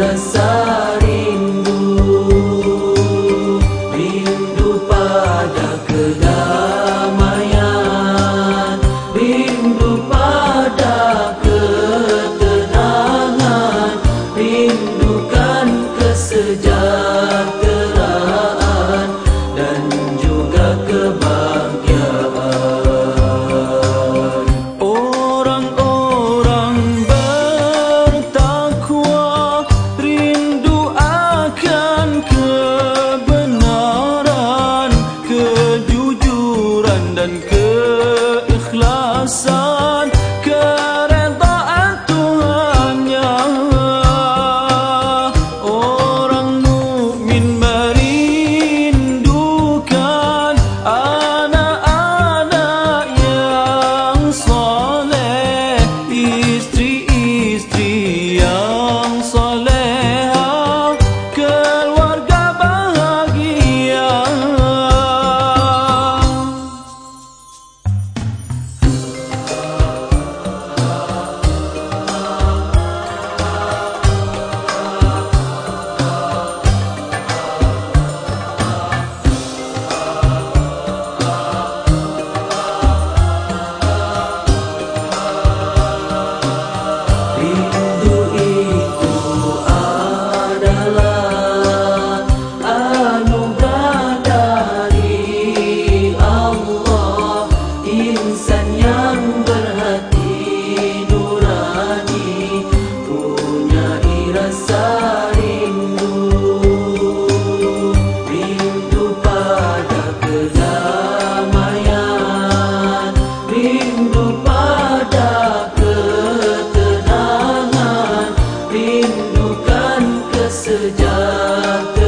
rasa rindu, rindu pada kedamaian, rindu pada ketenangan, rindukan kesejahteraan dan juga kebahagiaan. Orang-orang bertakwa rindu akan kebenaran, kejujuran dan keikhlasan, keredaan Tuhannya. Orang mukmin merindukan anak-anak yang soleh, istri-istri yang solehah, keluarga bahagia. Rindu itu adalah anugerah dari Allah. Insan yang berhati nurani punya rasa rindu, rindu pada kedamaian, rindu pada ketenangan, rindukan kesejahteraan